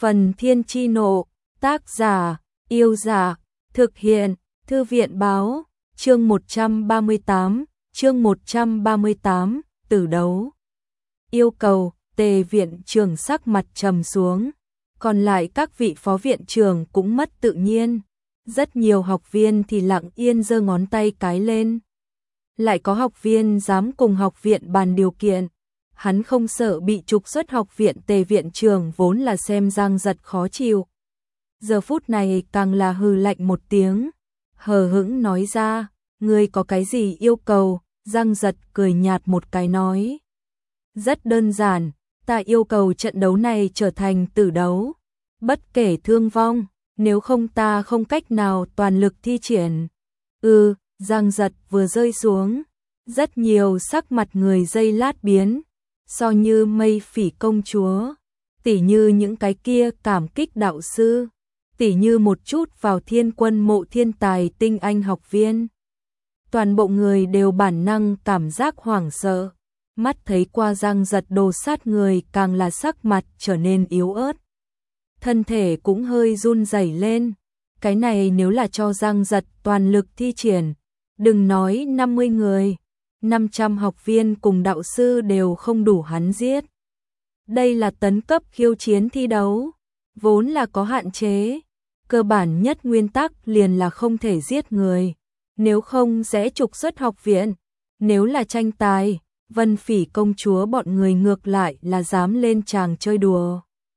Phần Thiên Chi Nộ, tác giả, Yêu Giả, thực hiện, Thư viện Báo, chương 138, tử đấu. Yêu cầu, Tề viện trưởng sắc mặt trầm xuống, còn lại các vị phó viện trưởng cũng mất tự nhiên. Rất nhiều học viên thì lặng yên giơ ngón tay cái lên. Lại có học viên dám cùng học viện bàn điều kiện. Hắn không sợ bị trục xuất học viện. Tề viện trưởng vốn là xem Giang Giật khó chịu. Giờ phút này càng là hừ lạnh một tiếng, hờ hững nói ra, ngươi có cái gì yêu cầu? Giang Giật cười nhạt một cái nói. Rất đơn giản, ta yêu cầu trận đấu này trở thành tử đấu. Bất kể thương vong, nếu không ta không cách nào toàn lực thi triển. Giang Giật vừa rơi xuống, rất nhiều sắc mặt người giây lát biến, so như Mây Phỉ công chúa, tỉ như những cái kia cảm kích đạo sư, tỉ như một chút vào Thiên Quân mộ thiên tài tinh anh học viên. Toàn bộ người đều bản năng cảm giác hoảng sợ, mắt thấy qua Giang Giật đồ sát người càng là sắc mặt trở nên yếu ớt. Thân thể cũng hơi run rẩy lên, cái này nếu là cho Giang Giật toàn lực thi triển, đừng nói 50 người, 500 học viên cùng đạo sư đều không đủ hắn giết. Đây là tấn cấp khiêu chiến thi đấu, vốn là có hạn chế, cơ bản nhất nguyên tắc liền là không thể giết người, nếu không sẽ trục xuất học viện. Nếu là tranh tài, Vân Phỉ công chúa bọn người ngược lại là dám lên tràng chơi đùa.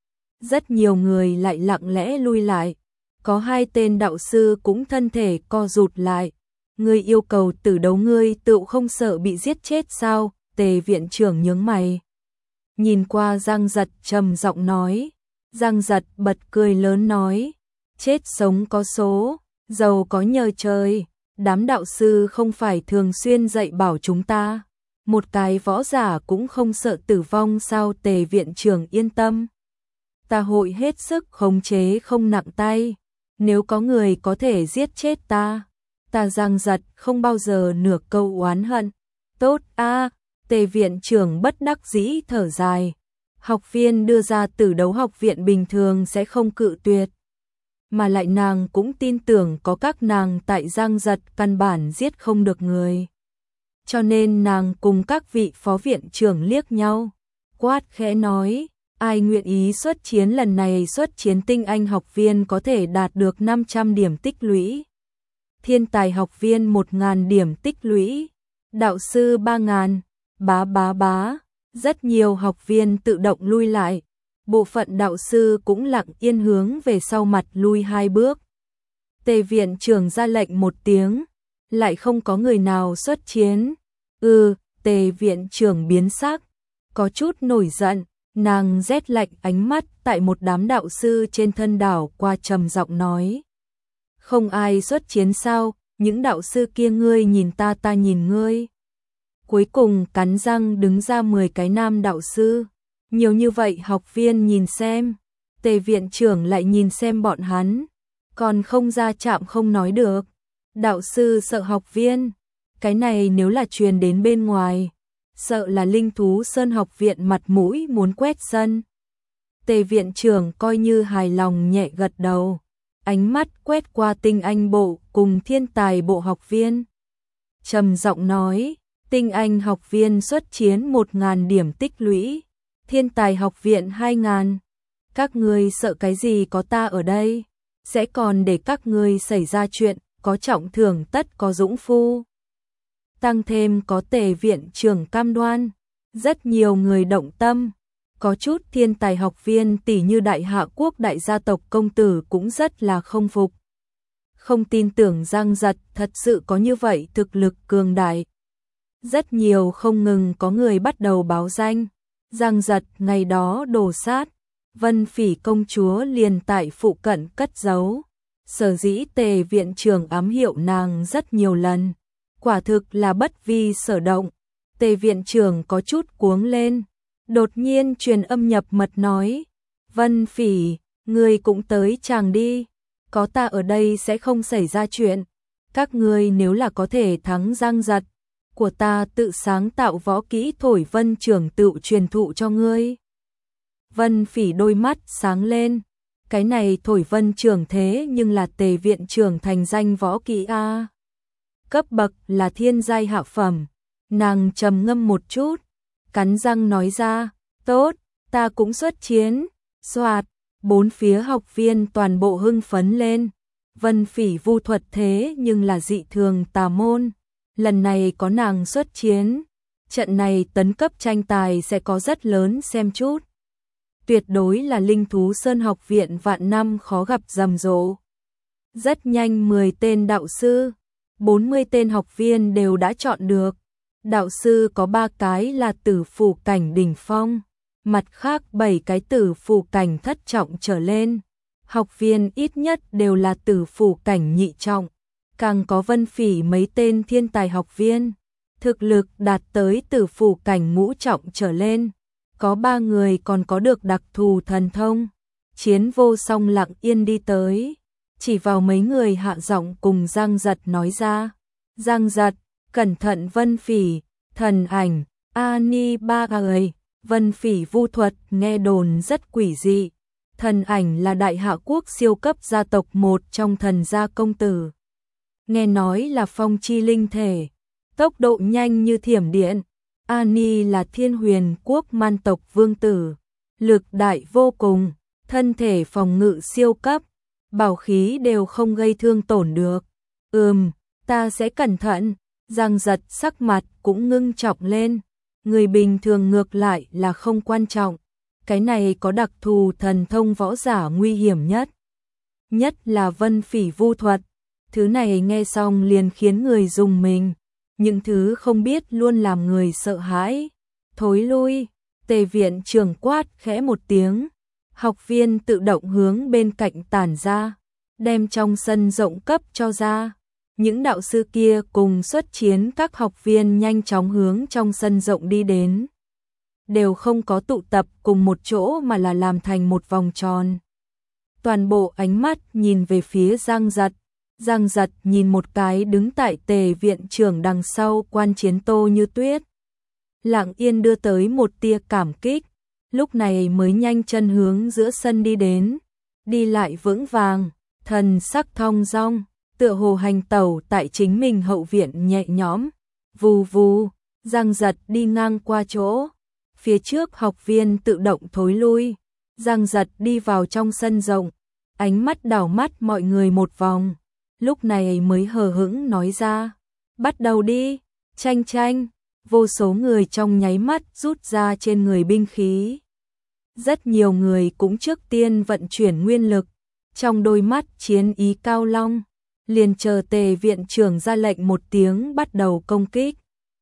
Rất nhiều người lại lặng lẽ lui lại, có hai tên đạo sư cũng thân thể co rụt lại. Ngươi yêu cầu tử đấu, ngươi tự không sợ bị giết chết sao? Tề viện trưởng nhướng mày, nhìn qua Giang Giật trầm giọng nói. Giang Giật bật cười lớn nói, chết sống có số, giàu có nhờ trời. Đám đạo sư không phải thường xuyên dạy bảo chúng ta, một cái võ giả cũng không sợ tử vong sao? Tề viện trưởng yên tâm, ta hội hết sức khống chế không nặng tay, nếu có người có thể giết chết ta Giang Giật không bao giờ nửa câu oán hận. Tốt a, Tề viện trưởng bất đắc dĩ thở dài. Học viên đưa ra tử đấu học viện bình thường sẽ không cự tuyệt, mà lại nàng cũng tin tưởng có các nàng tại Giang Giật căn bản giết không được người. Cho nên nàng cùng các vị phó viện trưởng liếc nhau, quát khẽ nói, ai nguyện ý xuất chiến lần này? Xuất chiến tinh anh học viên có thể đạt được 500 điểm tích lũy, thiên tài học viên 1000 điểm tích lũy, đạo sư 3000. Bá. Rất nhiều học viên tự động lui lại, bộ phận đạo sư cũng lặng yên hướng về sau mặt lui 2 bước. Tề viện trưởng ra lệnh một tiếng, lại không có người nào xuất chiến. Tề viện trưởng biến sắc, có chút nổi giận, nàng rét lạnh ánh mắt tại một đám đạo sư trên thân đảo qua trầm giọng nói. Không ai xuất chiến sao? Những đạo sư kia ngươi nhìn ta, ta nhìn ngươi. Cuối cùng cắn răng đứng ra 10 cái nam đạo sư. Nhiều như vậy học viên nhìn xem. Tề viện trưởng lại nhìn xem bọn hắn, còn không ra chạm không nói được. Đạo sư sợ học viên, cái này nếu là truyền đến bên ngoài, sợ là Linh Thú Sơn học viện mặt mũi muốn quét sân. Tề viện trưởng coi như hài lòng nhẹ gật đầu, ánh mắt quét qua tinh anh bộ cùng thiên tài bộ học viên, trầm giọng nói, tinh anh học viên xuất chiến 1000 điểm tích lũy, thiên tài học viện 2000. Các ngươi sợ cái gì? Có ta ở đây, sẽ còn để các ngươi xảy ra chuyện, có trọng thưởng tất có dũng phu. Tăng thêm có Tề viện trưởng cam đoan, rất nhiều người động tâm. Có chút thiên tài học viên tỷ như Đại Hạ Quốc đại gia tộc công tử cũng rất là không phục. Không tin tưởng Giang Giật thật sự có như vậy thực lực cường đại. Rất nhiều không ngừng có người bắt đầu báo danh. Giang Giật ngày đó đổ sát, Vân Phỉ công chúa liền tại phụ cận cất giấu. Sở dĩ Tề viện trưởng ám hiệu nàng rất nhiều lần, quả thực là bất vi sở động. Tề viện trưởng có chút cuống lên, đột nhiên truyền âm nhập mật nói, Vân Phỉ, ngươi cũng tới chàng đi, có ta ở đây sẽ không xảy ra chuyện. Các ngươi nếu là có thể thắng Giang Giật, của ta tự sáng tạo võ kỹ Thổi Vân trưởng tự truyền thụ cho ngươi. Vân Phỉ đôi mắt sáng lên, cái này thổi vân trưởng thế nhưng là Tề viện trưởng thành danh võ kỹ a. Cấp bậc là thiên giai hạ phẩm. Nàng trầm ngâm một chút, cắn răng nói ra, tốt, ta cũng xuất chiến. Soạt, bốn phía học viên toàn bộ hưng phấn lên. Vân Phỉ vu thuật thế nhưng là dị thường tà môn. Lần này có nàng xuất chiến, trận này tấn cấp tranh tài sẽ có rất lớn xem chút. Tuyệt đối là linh thú sơn học viện vạn năm khó gặp rầm rộ. Rất nhanh 10 tên đạo sư, 40 tên học viên đều đã chọn được. Đạo sư có 3 cái là tử phủ cảnh đỉnh phong, mặt khác 7 cái tử phủ cảnh thất trọng trở lên. Học viên ít nhất đều là tử phủ cảnh nhị trọng, càng có Vân Phỉ mấy tên thiên tài học viên, thực lực đạt tới tử phủ cảnh ngũ trọng trở lên. Có 3 người còn có được đặc thù thần thông. Chiến Vô Song lặng yên đi tới, chỉ vào mấy người hạ giọng cùng Giang Giật nói ra. Giang Giật, cẩn thận Vân Phỉ, thần ảnh, Ani ba người. Vân Phỉ vu thuật nghe đồn rất quỷ dị. Thần ảnh là đại hạ quốc siêu cấp gia tộc một trong thần gia công tử. Nghe nói là phong chi linh thể, tốc độ nhanh như thiểm điện. Ani là thiên huyền quốc man tộc vương tử, lực đại vô cùng, thân thể phòng ngự siêu cấp, bảo khí đều không gây thương tổn được. Ta sẽ cẩn thận. Giang Giật sắc mặt cũng ngưng trọng lên. Người bình thường ngược lại là không quan trọng. Cái này có đặc thù thần thông võ giả nguy hiểm nhất. Nhất là Vân Phỉ vu thuật. Thứ này nghe xong liền khiến người rùng mình. Những thứ không biết luôn làm người sợ hãi. Thối lui, Tề viện trưởng quát khẽ một tiếng. Học viên tự động hướng bên cạnh tản ra, đem trong sân rộng cấp cho ra. Những đạo sư kia cùng xuất chiến các học viên nhanh chóng hướng trong sân rộng đi đến. Đều không có tụ tập cùng một chỗ mà là làm thành một vòng tròn. Toàn bộ ánh mắt nhìn về phía Giang Giật. Giang Giật nhìn một cái đứng tại Tề viện trưởng đằng sau quan chiến Tô Như Tuyết. Lặng yên đưa tới một tia cảm kích, lúc này mới nhanh chân hướng giữa sân đi đến. Đi lại vững vàng, thần sắc thong dong, tựa hồ hành tẩu tại chính mình hậu viện nhẹ nhõm. Vù vù, Giang Giật đi ngang qua chỗ. Phía trước học viên tự động thối lui. Giang Giật đi vào trong sân rộng, ánh mắt đảo mắt mọi người một vòng. Lúc này mới hờ hững nói ra, bắt đầu đi, tranh tranh. Vô số người trong nháy mắt rút ra trên người binh khí. Rất nhiều người cũng trước tiên vận chuyển nguyên lực, trong đôi mắt chiến ý cao long, liền chờ Tề viện trưởng ra lệnh một tiếng bắt đầu công kích.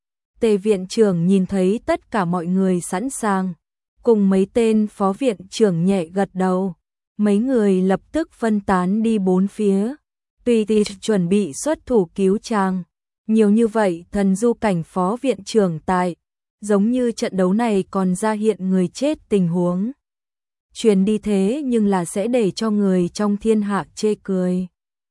Tề viện trưởng nhìn thấy tất cả mọi người sẵn sàng, cùng mấy tên phó viện trưởng nhẹ gật đầu, mấy người lập tức phân tán đi bốn phía, tùy chuẩn bị xuất thủ cứu chàng. Nhiều như vậy thần du cảnh phó viện trưởng tại, giống như trận đấu này còn ra hiện người chết tình huống. Truyền đi thế nhưng là sẽ để cho người trong thiên hạ chê cười.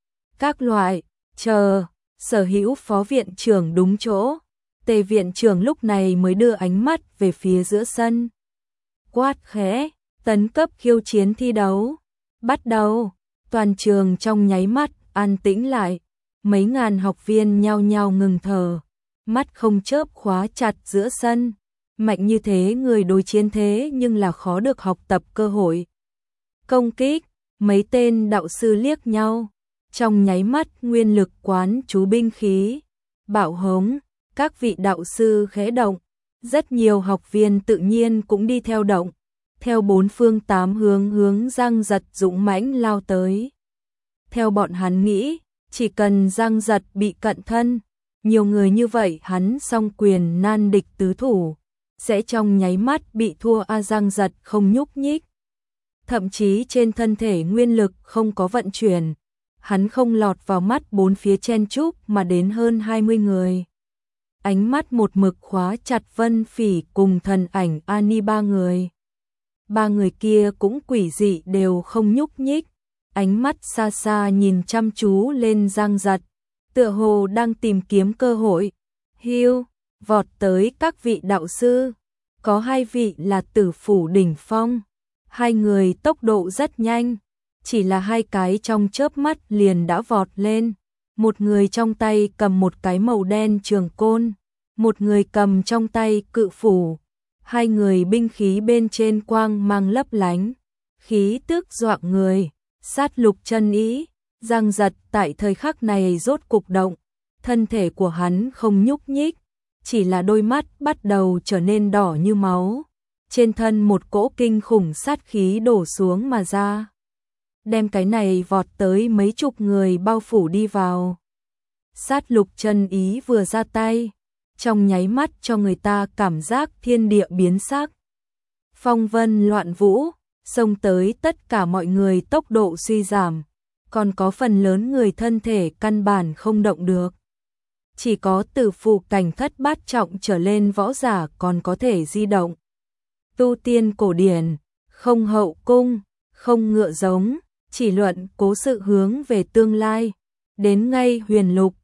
Các loại, chờ, sở hữu phó viện trưởng đúng chỗ. Tề viện trưởng lúc này mới đưa ánh mắt về phía giữa sân. Quát khẽ, tấn cấp khiêu chiến thi đấu. Bắt đầu, toàn trường trong nháy mắt, an tĩnh lại. Mấy ngàn học viên nhao nhao ngừng thở, mắt không chớp khóa chặt giữa sân. Mạnh như thế người đối chiến thế nhưng là khó được học tập cơ hội. Công kích, mấy tên đạo sư liếc nhau, trong nháy mắt nguyên lực quán chú binh khí, bạo hống, các vị đạo sư khẽ động, rất nhiều học viên tự nhiên cũng đi theo động, theo bốn phương tám hướng Giang Giật dũng mãnh lao tới. Theo bọn hắn nghĩ, chỉ cần Giang Giật bị cận thân, nhiều người như vậy hắn song quyền nan địch tứ thủ, sẽ trong nháy mắt bị thua. Giang Giật không nhúc nhích, thậm chí trên thân thể nguyên lực không có vận chuyển, hắn không lọt vào mắt bốn phía chen chúc mà đến hơn 20 người. Ánh mắt một mực khóa chặt Vân Phỉ cùng thần ảnh Ani ba người. Ba người kia cũng quỷ dị đều không nhúc nhích, ánh mắt xa xa nhìn chăm chú lên Giang Giật, tựa hồ đang tìm kiếm cơ hội. Hiu, vọt tới các vị đạo sư, có 2 vị là tử phủ đỉnh phong, 2 người tốc độ rất nhanh, chỉ là hai cái trong chớp mắt liền đã vọt lên. Một người trong tay cầm một cái màu đen trường côn, một người cầm trong tay cự phủ. Hai người binh khí bên trên quang mang lấp lánh, khí tức dọa người. Sát Lục chân ý, Giang Giật tại thời khắc này rốt cục động, thân thể của hắn không nhúc nhích, chỉ là đôi mắt bắt đầu trở nên đỏ như máu. Trên thân một cỗ kinh khủng sát khí đổ xuống mà ra, đem cái này vọt tới mấy chục người bao phủ đi vào. Sát Lục chân ý vừa ra tay, trong nháy mắt cho người ta cảm giác thiên địa biến sắc. Phong vân loạn vũ, xông tới tất cả mọi người tốc độ suy giảm, còn có phần lớn người thân thể căn bản không động được. Chỉ có tử phụ cảnh thất bát trọng trở lên võ giả còn có thể di động. Tu tiên cổ điển, không hậu cung, không ngựa giống, chỉ luận cố sự hướng về tương lai. Đến ngay huyền lục,